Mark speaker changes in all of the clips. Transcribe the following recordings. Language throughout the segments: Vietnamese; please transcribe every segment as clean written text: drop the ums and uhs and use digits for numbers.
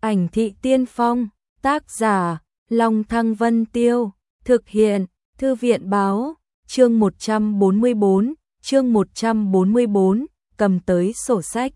Speaker 1: Ảnh thị tiên phong, tác giả, Long Thăng Vân Tiêu, thực hiện, Thư viện báo, chương 144, cầm tới sổ sách.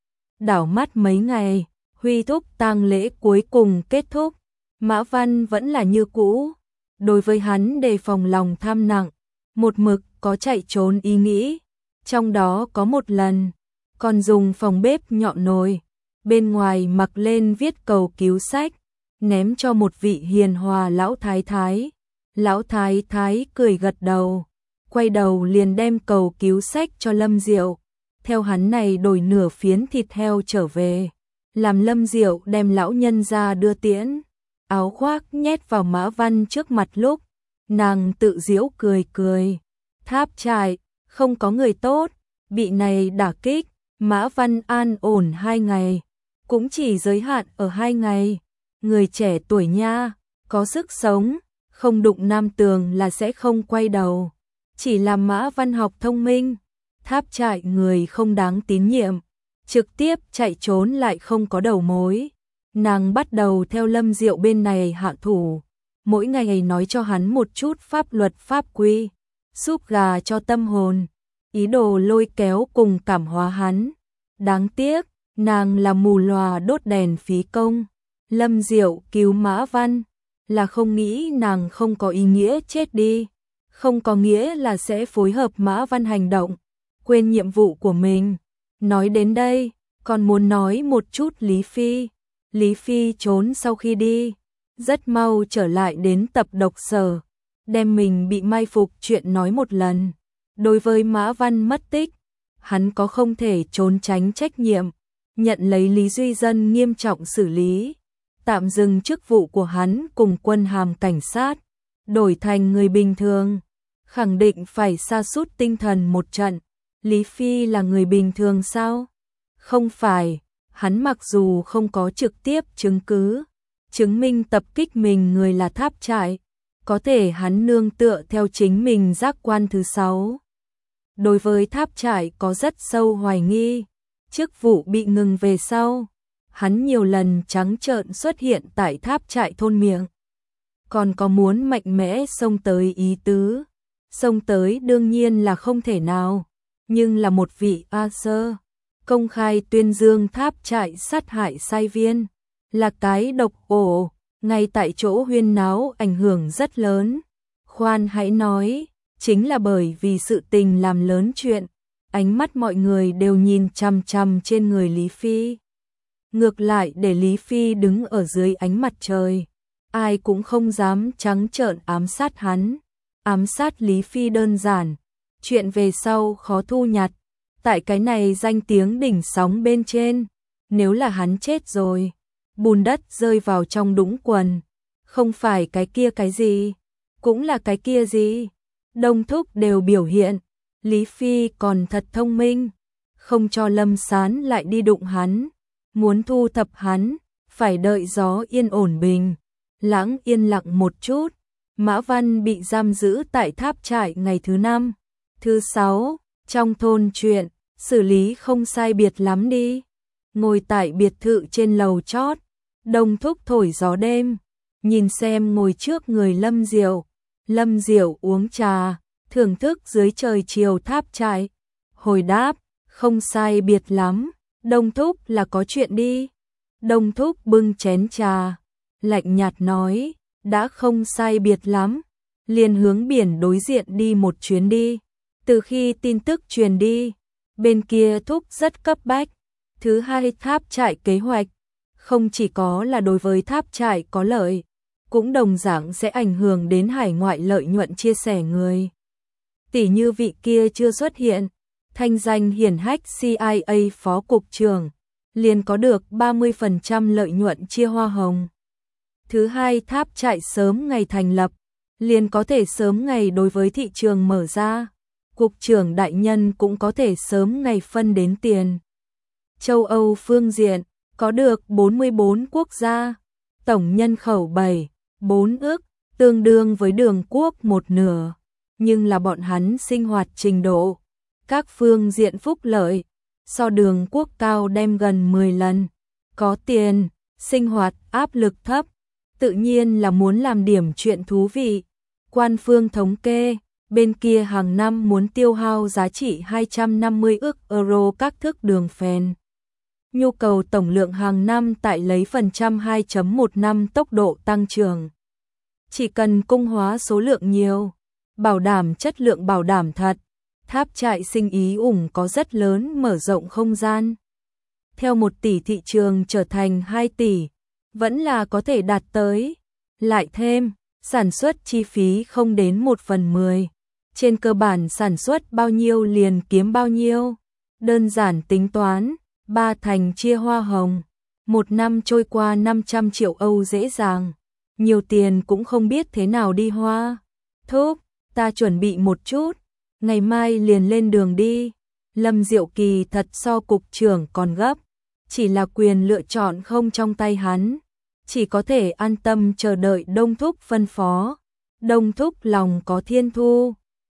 Speaker 1: Đảo mắt mấy ngày, Huy thúc tang lễ cuối cùng kết thúc, Mã Văn vẫn là như cũ. Đối với hắn đề phòng lòng tham nặng, một mực có chạy trốn ý nghĩ. Trong đó có một lần, còn dùng phòng bếp nhọn nồi, bên ngoài mặc lên viết cầu cứu sách, ném cho một vị hiền hòa lão thái thái. Lão thái thái cười gật đầu, quay đầu liền đem cầu cứu sách cho Lâm Diệu, theo hắn này đổi nửa phiến thịt heo trở về, làm Lâm Diệu đem lão nhân ra đưa tiễn. Áo khoác nhét vào Mã Văn trước mặt lúc, nàng tự giễu cười cười. Tháp trại, không có người tốt, bị này đả kích, Mã Văn an ổn 2 ngày, cũng chỉ giới hạn ở 2 ngày. Người trẻ tuổi nha, có sức sống, không đụng nam tường là sẽ không quay đầu. Chỉ là Mã Văn học thông minh, tháp trại người không đáng tín nhiệm, trực tiếp chạy trốn lại không có đầu mối. Nàng bắt đầu theo Lâm Diệu bên này hạ thủ, mỗi ngày nói cho hắn một chút pháp luật pháp quy, súp gà cho tâm hồn, ý đồ lôi kéo cùng cảm hóa hắn. Đáng tiếc, nàng là mù lòa đốt đèn phí công. Lâm Diệu cứu Mã Văn là không nghĩ nàng không có ý nghĩa chết đi, không có nghĩa là sẽ phối hợp Mã Văn hành động, quên nhiệm vụ của mình. Nói đến đây, còn muốn nói một chút Lý Phi. Lý Phi trốn sau khi đi, rất mau trở lại đến tập độc sở, đem mình bị mai phục chuyện nói một lần. Đối với Mã Văn mất tích, hắn có không thể trốn tránh trách nhiệm, nhận lấy Lý Duy Dân nghiêm trọng xử lý, tạm dừng chức vụ của hắn cùng quân hàm cảnh sát, đổi thành người bình thường, khẳng định phải sa sút tinh thần một trận. Lý Phi là người bình thường sao? Không phải, hắn mặc dù không có trực tiếp chứng cứ, chứng minh tập kích mình người là tháp trại, có thể hắn nương tựa theo chính mình giác quan thứ 6. Đối với tháp trại có rất sâu hoài nghi, chức vụ bị ngừng về sau, hắn nhiều lần trắng trợn xuất hiện tại tháp trại thôn miệng. Còn có muốn mạnh mẽ xông tới ý tứ, xông tới đương nhiên là không thể nào, nhưng là một vị A Sơ, công khai tuyên dương tháp trại sát hại sai viên, là cái độc ổ, ngay tại chỗ huyên náo ảnh hưởng rất lớn. Khoan hãy nói, chính là bởi vì sự tình làm lớn chuyện, ánh mắt mọi người đều nhìn chằm chằm trên người Lý Phi. Ngược lại để Lý Phi đứng ở dưới ánh mặt trời, ai cũng không dám trắng trợn ám sát hắn. Ám sát Lý Phi đơn giản, chuyện về sau khó thu nhặt, tại cái này danh tiếng đỉnh sóng bên trên, nếu là hắn chết rồi, bùn đất rơi vào trong đũng quần, không phải cái kia cái gì, cũng là cái kia gì. Đông thúc đều biểu hiện, Lý Phi còn thật thông minh, không cho Lâm Sán lại đi đụng hắn, muốn thu thập hắn, phải đợi gió yên ổn bình, lãng yên lặng một chút. Mã Văn bị giam giữ tại tháp trại ngày thứ 5, thứ 6, trong thôn chuyện, xử lý không sai biệt lắm đi. Ngồi tại biệt thự trên lầu chót, Đông thúc thổi gió đêm, nhìn xem ngồi trước người Lâm Diệu. Lâm Diệu uống trà, thưởng thức dưới trời chiều tháp trại. Hồi đáp, không sai biệt lắm, Đông thúc là có chuyện đi. Đông thúc bưng chén trà, lạnh nhạt nói, đã không sai biệt lắm, liền hướng biển đối diện đi một chuyến đi. Từ khi tin tức truyền đi, bên kia thúc rất cấp bách. Thứ hai, tháp trại kế hoạch, không chỉ có là đối với tháp trại có lợi, cũng đồng dạng sẽ ảnh hưởng đến hải ngoại lợi nhuận chia sẻ người. Tỷ như vị kia chưa xuất hiện, thanh danh hiển hách CIA phó cục trưởng, liền có được 30% lợi nhuận chia hoa hồng. Thứ hai, tháp trại sớm ngày thành lập, liền có thể sớm ngày đối với thị trường mở ra, cục trưởng đại nhân cũng có thể sớm ngày phân đến tiền. Châu Âu phương diện, có được 44 quốc gia, tổng nhân khẩu 7,4 ức, tương đương với Đường Quốc một nửa, nhưng là bọn hắn sinh hoạt trình độ, các phương diện phúc lợi, so Đường Quốc cao đem gần 10 lần, có tiền, sinh hoạt áp lực thấp, tự nhiên là muốn làm điểm chuyện thú vị. Quan phương thống kê, bên kia hàng năm muốn tiêu hao giá trị 250 ức euro các thước đường phèn. Nhu cầu tổng lượng hàng năm tại lấy phần trăm 2.15 tốc độ tăng trưởng. Chỉ cần cung hóa số lượng nhiều, bảo đảm chất lượng bảo đảm thật, tháp trại Sinh Ý ủng có rất lớn mở rộng không gian. Theo 1 tỷ thị trường trở thành 2 tỷ, vẫn là có thể đạt tới. Lại thêm, sản xuất chi phí không đến 1/10. Trên cơ bản sản xuất bao nhiêu liền kiếm bao nhiêu. Đơn giản tính toán, 3 thành chia hoa hồng. 1 năm trôi qua 500 triệu Âu dễ dàng. Nhiều tiền cũng không biết thế nào đi hoa. Thúc, ta chuẩn bị một chút, ngày mai liền lên đường đi. Lâm Diệu Kỳ thật so cục trưởng còn gấp, chỉ là quyền lựa chọn không trong tay hắn, chỉ có thể an tâm chờ đợi Đông Thúc phân phó. Đông Thúc lòng có thiên thu,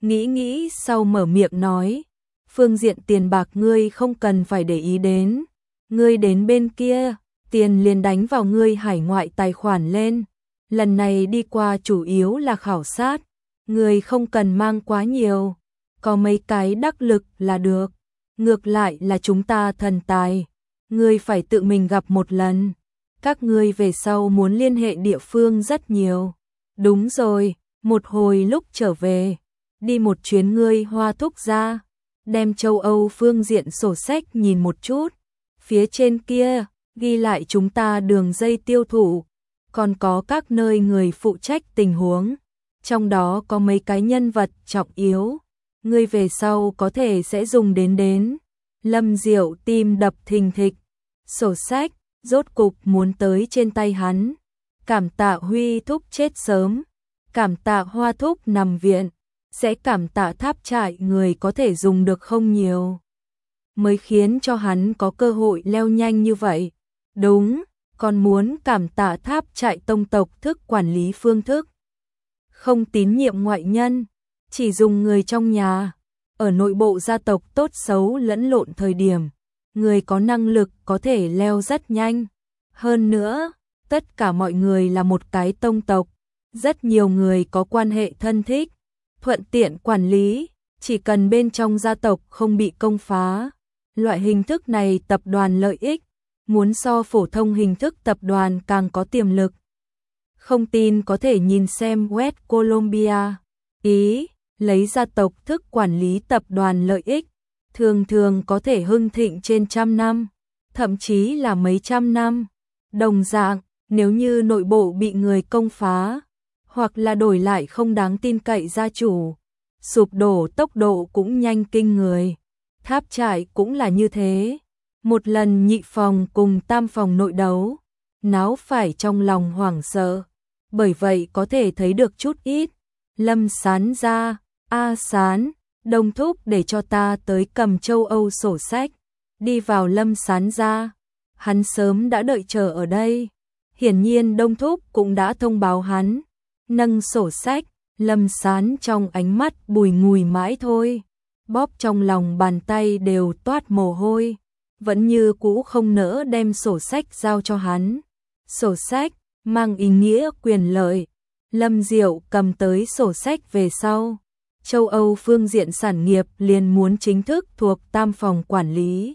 Speaker 1: nghĩ sau mở miệng nói, phương diện tiền bạc ngươi không cần phải để ý đến, ngươi đến bên kia, tiền liền đánh vào ngươi hải ngoại tài khoản lên, lần này đi qua chủ yếu là khảo sát, ngươi không cần mang quá nhiều, có mấy cái đắc lực là được, ngược lại là chúng ta thần tài, ngươi phải tự mình gặp một lần, các ngươi về sau muốn liên hệ địa phương rất nhiều. Đúng rồi, một hồi lúc trở về, đi một chuyến ngươi Hoa Thúc ra, đem châu Âu phương diện sổ sách nhìn một chút, phía trên kia ghi lại chúng ta đường dây tiêu thụ, còn có các nơi người phụ trách tình huống, trong đó có mấy cái nhân vật trọng yếu, ngươi về sau có thể sẽ dùng đến. Lâm Diệu tim đập thình thịch, sổ sách rốt cục muốn tới trên tay hắn. Cảm tạ Huy Thúc chết sớm, cảm tạ Hoa Thúc nằm viện, sẽ cảm tạ tháp trại người có thể dùng được không nhiều, mới khiến cho hắn có cơ hội leo nhanh như vậy. Đúng, còn muốn cảm tạ tháp trại tông tộc thức quản lý phương thức. Không tín nhiệm ngoại nhân, chỉ dùng người trong nhà. Ở nội bộ gia tộc tốt xấu lẫn lộn thời điểm, người có năng lực có thể leo rất nhanh. Hơn nữa, tất cả mọi người là một cái tông tộc, rất nhiều người có quan hệ thân thích, thuận tiện quản lý, chỉ cần bên trong gia tộc không bị công phá. Loại hình thức này tập đoàn lợi ích, muốn so phổ thông hình thức tập đoàn càng có tiềm lực. Không tin có thể nhìn xem West Colombia, Ý, lấy gia tộc thức quản lý tập đoàn lợi ích, thường có thể hưng thịnh trên 100 năm, thậm chí là mấy trăm năm. Đồng dạng, nếu như nội bộ bị người công phá, hoặc là đổi lại không đáng tin cậy gia chủ, sụp đổ tốc độ cũng nhanh kinh người. Tháp trại cũng là như thế. Một lần nhị phòng cùng tam phòng nội đấu, náo phải trong lòng hoảng sợ, bởi vậy có thể thấy được chút ít. Lâm Sán ra, A Sán, Đông Thúc để cho ta tới cầm châu Âu sổ sách, đi vào Lâm Sán ra. Hắn sớm đã đợi chờ ở đây. Hiển nhiên Đông Thúc cũng đã thông báo hắn. Nâng sổ sách, Lâm Sán trong ánh mắt bùi ngùi mãi thôi. Bóp trong lòng bàn tay đều toát mồ hôi. Vẫn như cũ không nỡ đem sổ sách giao cho hắn. Sổ sách, mang ý nghĩa quyền lợi. Lâm Diệu cầm tới sổ sách về sau. Châu Âu phương diện sản nghiệp liền muốn chính thức thuộc tam phòng quản lý.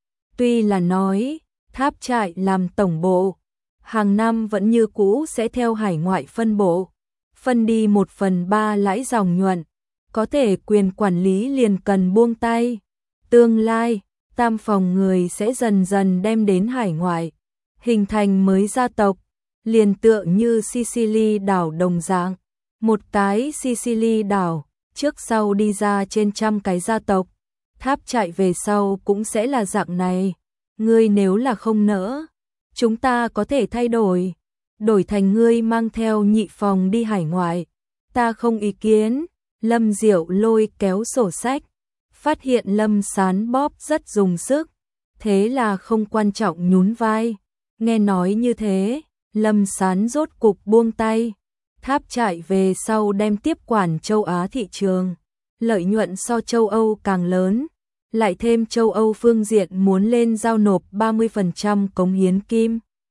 Speaker 1: Tuy là nói, tháp trại làm tổng bộ, hàng năm vẫn như cũ sẽ theo hải ngoại phân bộ, phân đi 1/3 lãi dòng nhuận, có thể quyền quản lý liền cần buông tay. Tương lai, tam phòng người sẽ dần dần đem đến hải ngoại, hình thành mới gia tộc, liền tựa như Sicily đảo đồng dạng. Một cái Sicily đảo, trước sau đi ra trên 100 cái gia tộc, tháp trại về sau cũng sẽ là dạng này. Ngươi nếu là không nỡ, chúng ta có thể thay đổi, đổi thành ngươi mang theo nhị phòng đi hải ngoại, ta không ý kiến. Lâm Diệu lôi kéo sổ sách, phát hiện Lâm Sán bóp rất dùng sức, thế là không quan trọng nhún vai. Nghe nói như thế, Lâm Sán rốt cục buông tay. Tháp trại về sau đem tiếp quản châu Á thị trường, lợi nhuận so châu Âu càng lớn, lại thêm châu Âu phương diện muốn lên giao nộp 30% cống hiến kim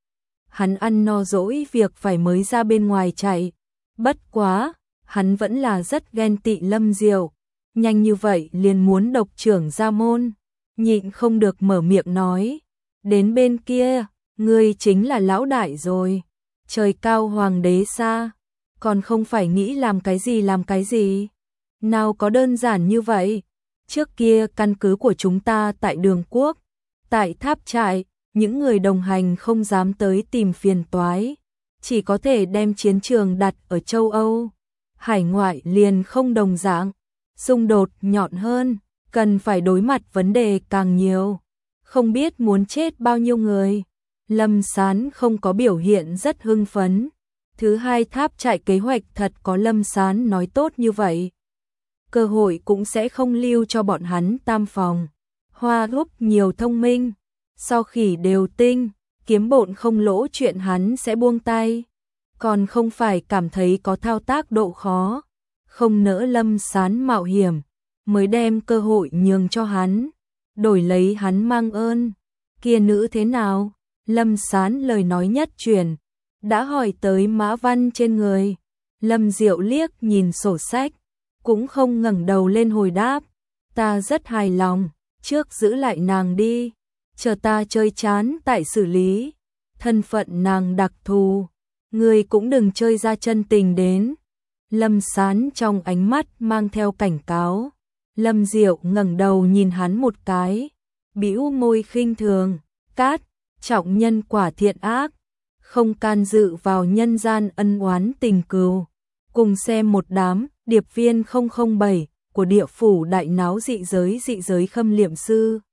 Speaker 1: hắn ăn no dỗi việc phải mới ra bên ngoài chạy. Bất quá, hắn vẫn là rất ghen tị Lâm Diệu, nhanh như vậy liền muốn độc trưởng ra môn, nhịn không được mở miệng nói, đến bên kia, ngươi chính là lão đại rồi, trời cao hoàng đế xa, còn không phải nghĩ làm cái gì, nào có đơn giản như vậy, trước kia căn cứ của chúng ta tại Đường Quốc, tại Tháp Trại, những người đồng hành không dám tới tìm phiền toái, chỉ có thể đem chiến trường đặt ở châu Âu, hải ngoại liền không đồng dạng, xung đột nhọn hơn, cần phải đối mặt vấn đề càng nhiều, không biết muốn chết bao nhiêu người. Lâm Sán không có biểu hiện rất hưng phấn. Thứ hai, Tháp Trại kế hoạch thật có Lâm Sán nói tốt như vậy, cơ hội cũng sẽ không lưu cho bọn hắn tam phòng. Hoa Húc nhiều thông minh, sau khi đều tinh, kiếm bộn không lỗ chuyện hắn sẽ buông tay, còn không phải cảm thấy có thao tác độ khó, không nỡ Lâm Sán mạo hiểm, mới đem cơ hội nhường cho hắn, đổi lấy hắn mang ơn. Kia nữ thế nào? Lâm Sán lời nói nhất truyền, đã hỏi tới Mã Văn trên người. Lâm Diệu liếc nhìn sổ sách, cũng không ngẩng đầu lên hồi đáp, ta rất hài lòng, trước giữ lại nàng đi, chờ ta chơi chán tại xử lý, thân phận nàng đặc thù, ngươi cũng đừng chơi ra chân tình đến. Lâm Sán trong ánh mắt mang theo cảnh cáo. Lâm Diệu ngẩng đầu nhìn hắn một cái, bĩu môi khinh thường, cát, trọng nhân quả thiện ác, không can dự vào nhân gian ân oán tình cừu. Cùng xem một đám điệp viên 007 của địa phủ đại náo dị giới khâm liệm sư.